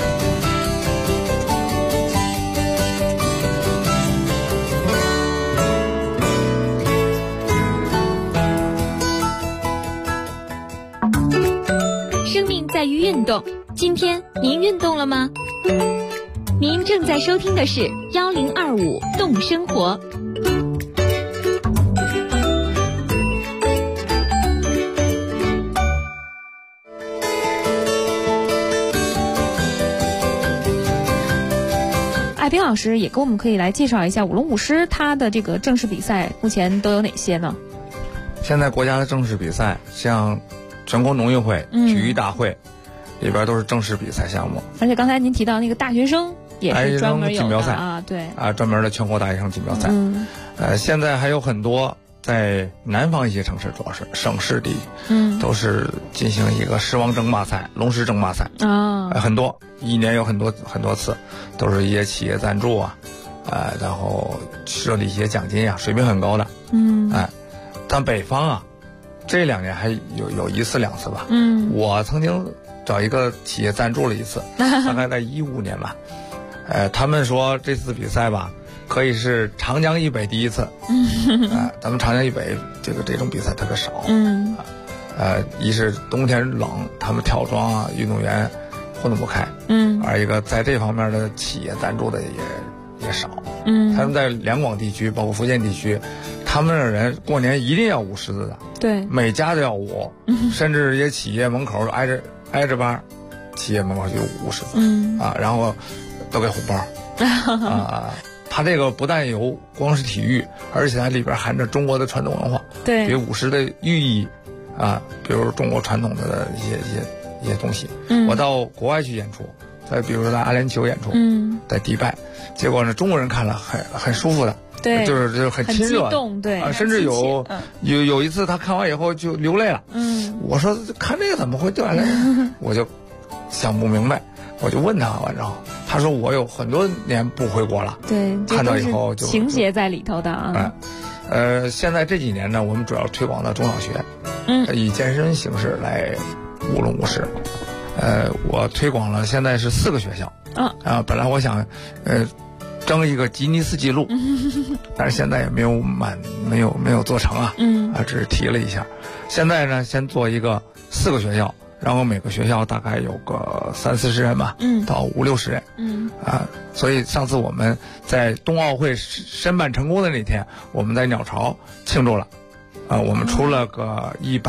生命在于运动，今天您运动了吗？您正在收听的是1025动生活。 艾冰老师也给我们可以来介绍一下舞龙舞狮它的这个正式比赛目前都有哪些呢？ 现在国家的正式比赛，像全国农运会、体育大会里边都是正式比赛项目。 而且刚才您提到那个大学生也是专门有的赛啊，对啊， 专门的全国大学生锦标赛。现在还有很多在南方一些城市，主要是省市里，都是进行一个狮王争霸赛、龙狮争霸赛啊，很多，一年有很多次，都是一些企业赞助啊，然后设立一些奖金啊，水平很高的。但北方啊，这2年还有1次2次吧。我曾经找一个企业赞助了1次，大概在15年吧。他们说这次比赛吧，可以是长江以北第一次。咱们长江以北这种比赛特别少。一是冬天冷，他们跳桩啊，运动员混得不开。二一个在这方面的企业赞助的也少。他们在两广地区，包括福建地区，他们的人过年一定要舞狮子的。对，每家都要舞，甚至一些企业门口挨着班，企业门口就舞狮子。然后都给红包。它这个不但有光是体育，而且它里边含着中国的传统文化，对，比如舞狮的寓意比如中国传统的一些东西。我到国外去演出，比如说在阿联酋演出，在迪拜，结果呢中国人看了很舒服的，对，就是很亲热，对，甚至有一次他看完以后就流泪了。我说看这个怎么会掉下来？我就想不明白。我就问他完之后，他说我有很多年不回国了，对，看到以后就情节在里头的啊。 现在这几年呢，我们主要推广到中小学，以健身形式来舞龙舞狮。我推广了，现在是4个学校。本来我想争一个吉尼斯纪录，但是现在也没有做成啊。只是提了一下。现在呢，先做一个 4个学校，然后每个学校大概有个30-40人吧，到50-60人，所以上次我们在冬奥会申办成功的那天，我们在鸟巢庆祝了，我们出了个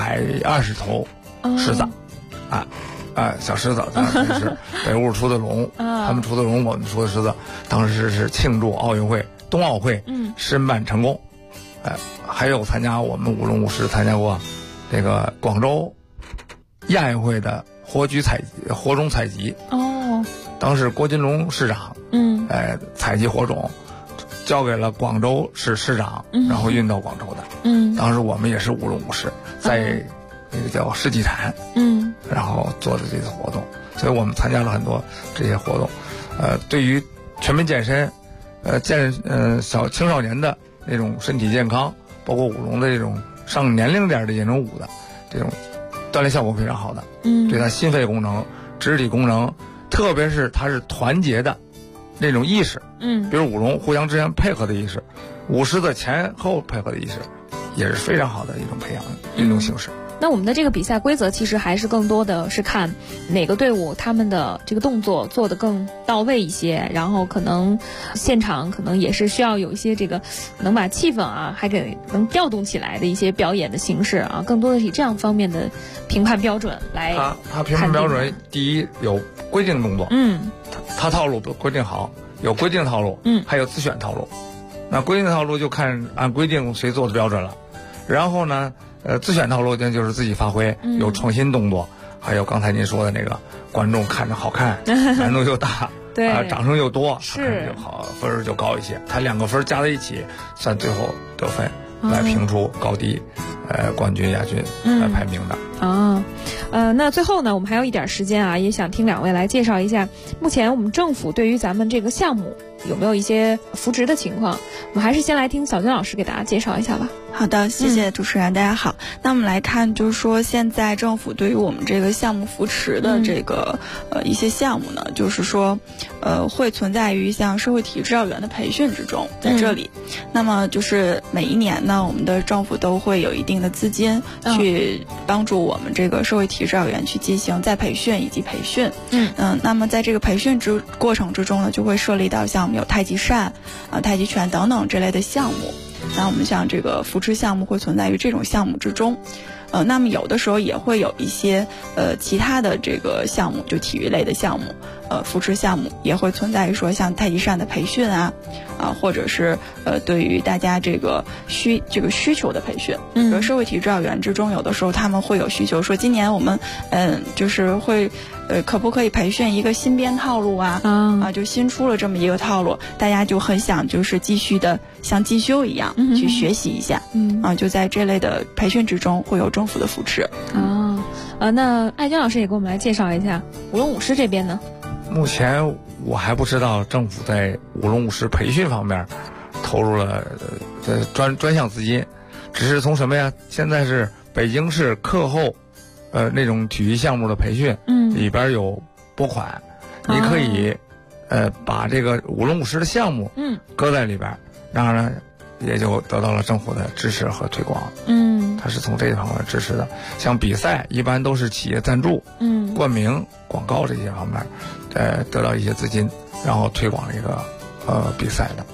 120头狮子，小狮子，当时是北屋出的龙，他们出的龙，我们出的狮子，当时是庆祝冬奥会申办成功，还有参加我们舞龙舞狮参加过这个广州亚运会的火种采集，当时郭金龙市长采集火种交给了广州市市长，然后运到广州的，当时我们也是舞龙舞狮，在那个叫世纪坛，然后做的这次活动，所以我们参加了很多这些活动，对于全民健身，青少年的那种身体健康，包括舞龙的这种上年龄点的这种舞的这种锻炼效果非常好的，对他心肺功能、肢体功能，特别是他是团结的那种意识，比如舞龙互相之间配合的意识，舞狮的前后配合的意识，也是非常好的一种培养运动形式。 那我们的这个比赛规则其实还是更多的是看哪个队伍他们的这个动作做得更到位一些，然后可能现场可能也是需要有一些这个能把气氛还给能调动起来的一些表演的形式更多的是以这样方面的评判标准来。 他评判标准第一有规定动作，他套路都规定好，有规定套路，还有自选套路。那规定套路就看按规定谁做的标准了，然后呢自选套路就是自己发挥，有创新动作，还有刚才您说的那个观众看着好看，难度又大， 对， 掌声又多， 是就好，分就高一些。他2个分加在一起，算最后得分，来评出高低，冠军、亚军来排名的。 那最后呢，我们还有一点时间也想听2位来介绍一下，目前我们政府对于咱们这个项目有没有一些扶植的情况？我们还是先来听小军老师给大家介绍一下吧。 好的，谢谢主持人，大家好。那我们来看，就是说现在政府对于我们这个项目扶持的这个一些项目呢，就是说会存在于像社会体育指导员的培训之中，在这里。那么就是每一年呢，我们的政府都会有一定的资金去帮助我们这个社会体育指导员去进行再培训以及培训。那么在这个培训过程之中呢，就会涉及到像我们有太极扇、太极拳等等这类的项目。那我们像这个扶持项目会存在于这种项目之中，那么有的时候也会有一些其他的这个项目，就体育类的项目，扶持项目也会存在于说像太极扇的培训或者是对于大家这个需求的培训。比如社会体育指导员之中，有的时候他们会有需求，说今年我们就是会可不可以培训一个新编套路就新出了这么一个套路，大家就很想就是继续的像进修一样去学习一下，就在这类的培训之中会有政府的扶持。 那艾娟老师也给我们来介绍一下舞龙舞狮这边呢。 目前我还不知道政府在舞龙舞狮培训方面投入了专项资金，只是从什么呀？现在是北京市课后那种体育项目的培训，里边有拨款，你可以把这个舞龙舞狮的项目搁在里边，然后呢也就得到了政府的支持和推广。它是从这一方面支持的。像比赛一般都是企业赞助、冠名、广告这些方面，得到一些资金，然后推广这个比赛的。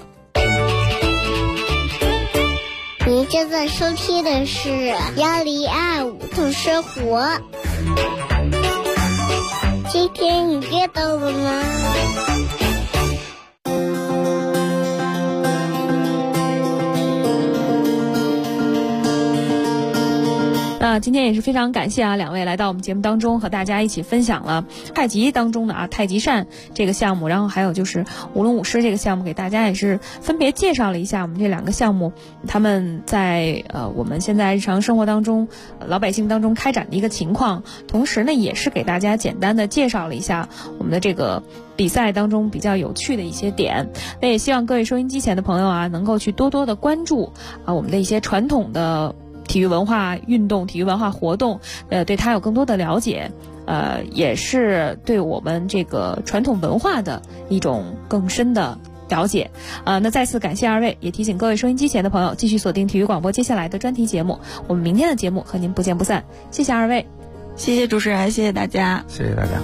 您正在收听的是1025动生活。今天你阅到了吗？ 今天也是非常感谢2位来到我们节目当中，和大家一起分享了太极当中的太极扇这个项目，然后还有就是舞龙舞狮这个项目，给大家也是分别介绍了一下我们这2个项目他们在我们现在日常生活当中老百姓当中开展的一个情况，同时呢也是给大家简单的介绍了一下我们的这个比赛当中比较有趣的一些点。那也希望各位收音机前的朋友能够去多多的关注我们的一些传统的体育文化运动、体育文化活动，对它有更多的了解，也是对我们这个传统文化的一种更深的了解。那再次感谢2位，也提醒各位收音机前的朋友继续锁定体育广播接下来的专题节目，我们明天的节目和您不见不散。谢谢2位。 谢谢主持人，谢谢大家， 谢谢大家。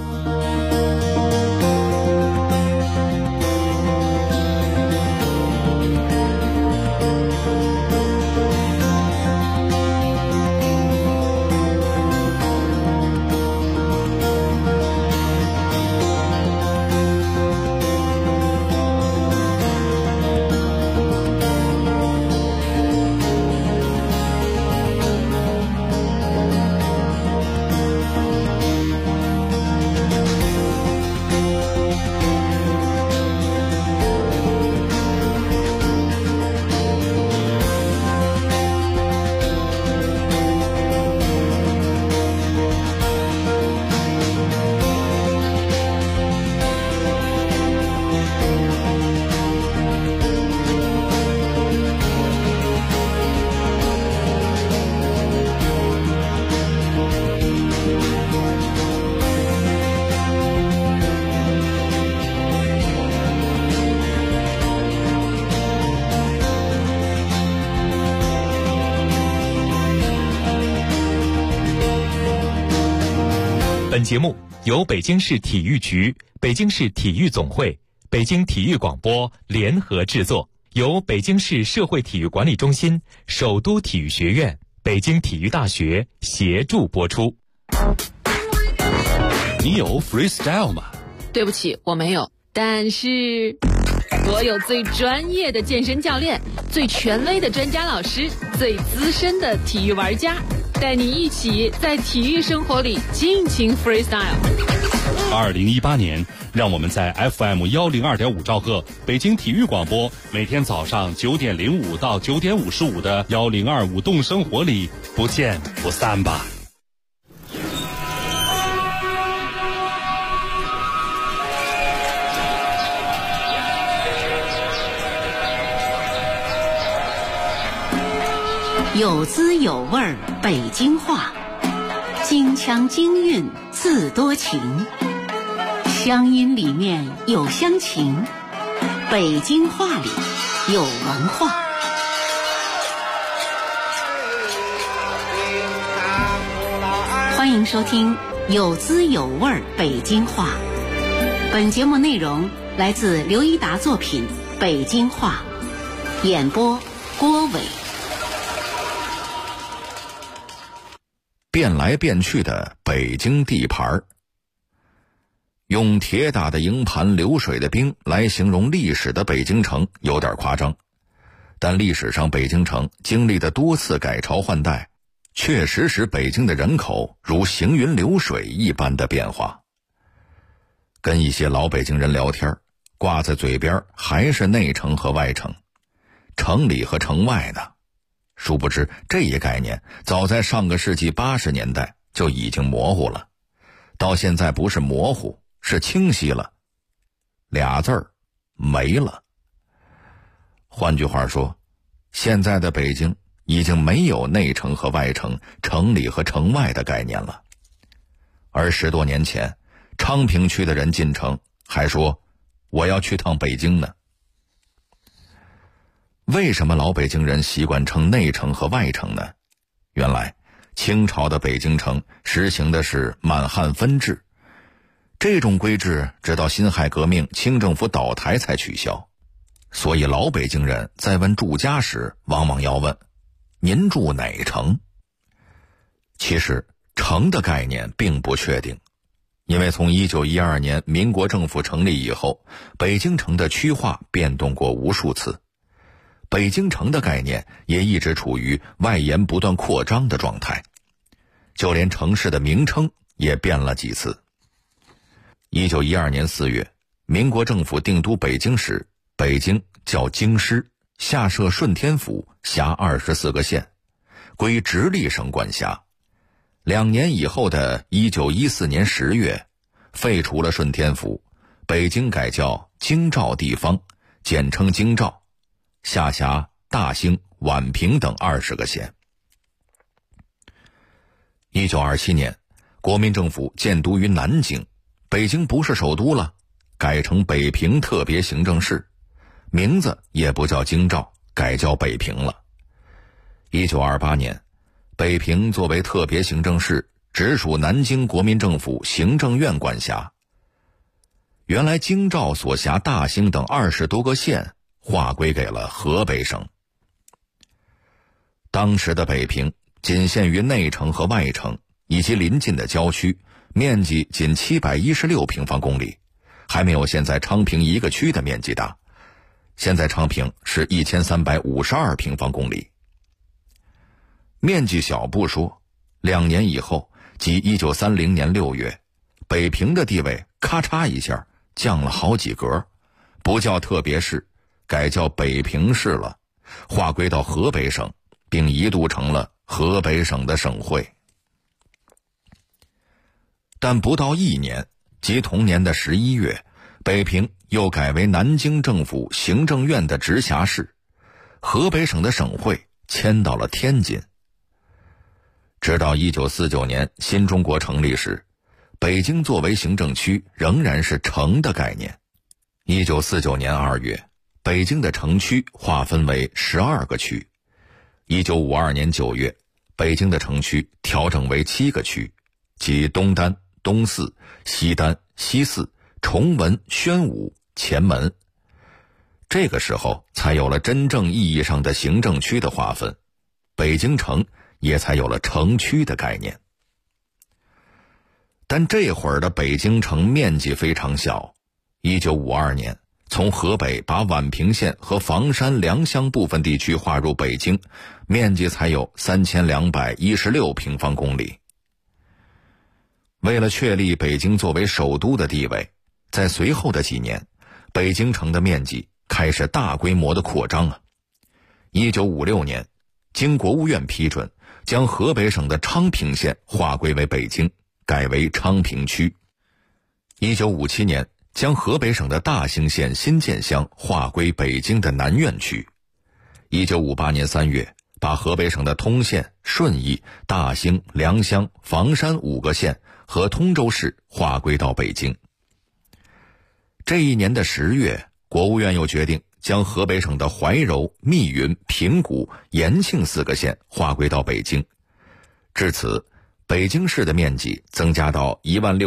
本节目由北京市体育局、北京市体育总会、北京体育广播联合制作，由北京市社会体育管理中心、首都体育学院、北京体育大学协助播出。 你有 freestyle 吗？ 对不起，我没有。但是我有最专业的健身教练，最权威的专家老师，最资深的体育玩家，带你一起在体育生活里尽情 freestyle。 2018年，让我们在 FM 102.5兆赫北京体育广播，每天早上9点05到9点55的1025动生活里不见不散吧。 有滋有味儿北京话，京腔京韵自多情，乡音里面有乡情，北京话里有文化。欢迎收听有滋有味儿北京话。本节目内容来自刘一达作品《北京话》，演播郭伟。 变来变去的北京地盘，用铁打的营盘流水的兵来形容历史的北京城有点夸张，但历史上北京城经历的多次改朝换代，确实使北京的人口如行云流水一般的变化。跟一些老北京人聊天，挂在嘴边还是内城和外城，城里和城外呢。殊不知这一概念早在上个世纪80年代就已经模糊了，到现在不是模糊，是清晰了，俩字儿没了。换句话说，现在的北京已经没有内城和外城、城里和城外的概念了。而10多年前，昌平区的人进城还说我要去趟北京呢。为什么老北京人习惯称内城和外城呢？原来清朝的北京城实行的是满汉分治，这种规制直到辛亥革命清政府倒台才取消。所以老北京人在问住家时往往要问您住哪城。其实城的概念并不确定，因为从1912年民国政府成立以后，北京城的区划变动过无数次，北京城的概念也一直处于外延不断扩张的状态，就连城市的名称也变了几次。1912年4月，民国政府定都北京时，北京叫京师，下设顺天府，辖24个县，归直隶省管辖。2年以后的1914年10月，废除了顺天府，北京改叫京兆地方，简称京兆，下辖大兴、宛平等20个县。1927年，国民政府建都于南京，北京不是首都了，改成北平特别行政市，名字也不叫京兆，改叫北平了。1928年，北平作为特别行政市， 直属南京国民政府行政院管辖。原来京兆所辖大兴等20多个县划归给了河北省。当时的北平仅限于内城和外城以及邻近的郊区，面积仅716平方公里，还没有现在昌平一个区的面积大。现在昌平是1352平方公里。面积小不说，2年以后，即1930年6月，北平的地位咔嚓一下降了好几格，不叫特别市，改叫北平市了，划归到河北省，并一度成了河北省的省会。但不到1年，即同年的11月，北平又改为南京政府行政院的直辖市，河北省的省会迁到了天津。直到1949年新中国成立时，北京作为行政区仍然是城的概念。1949年2月，北京的城区划分为12个区。1952年9月，北京的城区调整为7个区，即东单、东四、西单、西四、崇文、宣武、前门。这个时候才有了真正意义上的行政区的划分，北京城也才有了城区的概念。但这会儿的北京城面积非常小。1952年，从河北把宛平县和房山、良乡部分地区划入北京，面积才有3216平方公里。为了确立北京作为首都的地位，在随后的几年，北京城的面积开始大规模的扩张啊。1956年，经国务院批准，将河北省的昌平县划归为北京，改为昌平区。1957年，将河北省的大兴县新建乡划归北京的南苑区。1958年3月，把河北省的通县、顺义、大兴、良乡、房山5个县和通州市划归到北京。这一年的10月，国务院又决定将河北省的怀柔、密云、平谷、延庆4个县划归到北京。至此，北京市的面积增加到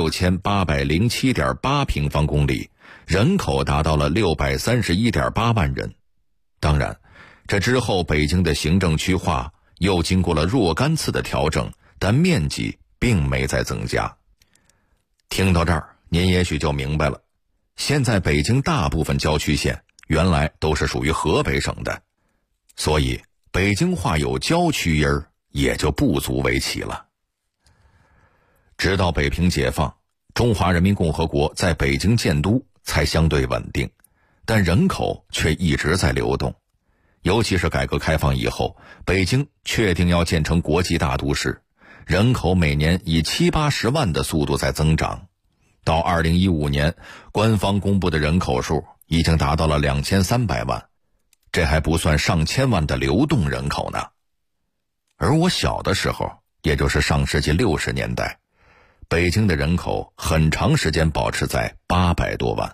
16807.8平方公里，人口达到了631.8万人。当然，这之后北京的行政区划又经过了若干次的调整，但面积并没再增加。听到这儿，您也许就明白了，现在北京大部分郊区县原来都是属于河北省的，所以北京话有郊区音儿也就不足为奇了。直到北平解放，中华人民共和国在北京建都才相对稳定，但人口却一直在流动。尤其是改革开放以后，北京确定要建成国际大都市，人口每年以70-80万的速度在增长。到2015年，官方公布的人口数已经达到了2300万，这还不算上千万的流动人口呢。而我小的时候，也就是上世纪60年代，北京的人口很长时间保持在800多万。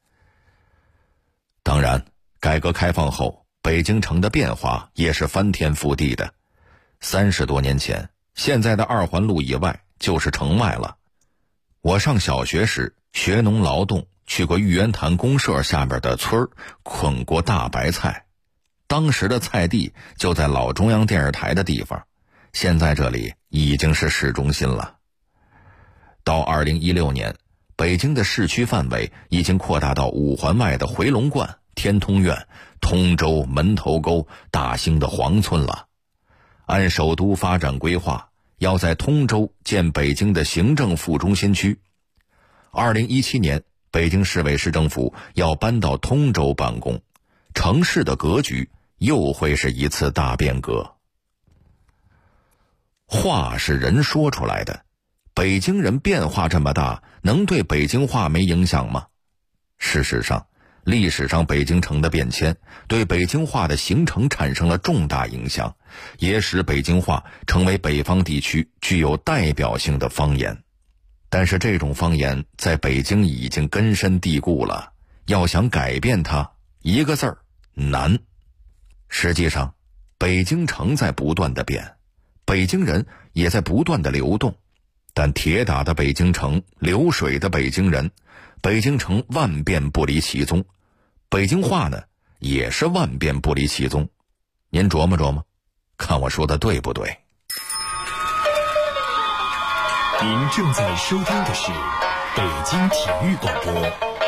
当然，改革开放后，北京城的变化也是翻天覆地的。30多年前，现在的2环路以外就是城外了。我上小学时学农劳动，去过玉渊潭公社下面的村儿，捆过大白菜。当时的菜地就在老中央电视台的地方，现在这里已经是市中心了。到2016年，北京的市区范围已经扩大到5环外的回龙观、天通苑、通州、门头沟、大兴的黄村了。按首都发展规划，要在通州建北京的行政副中心区。2017年，北京市委市政府要搬到通州办公，城市的格局又会是一次大变革。话是人说出来的，北京人变化这么大，能对北京话没影响吗？事实上，历史上北京城的变迁对北京话的形成产生了重大影响，也使北京话成为北方地区具有代表性的方言。但是这种方言在北京已经根深蒂固了，要想改变它，一个字儿，难。实际上，北京城在不断的变，北京人也在不断的流动。 但铁打的北京城，流水的北京人，北京城万变不离其宗，北京话呢也是万变不离其宗。您琢磨琢磨，看我说的对不对？ 您正在收听的是北京体育广播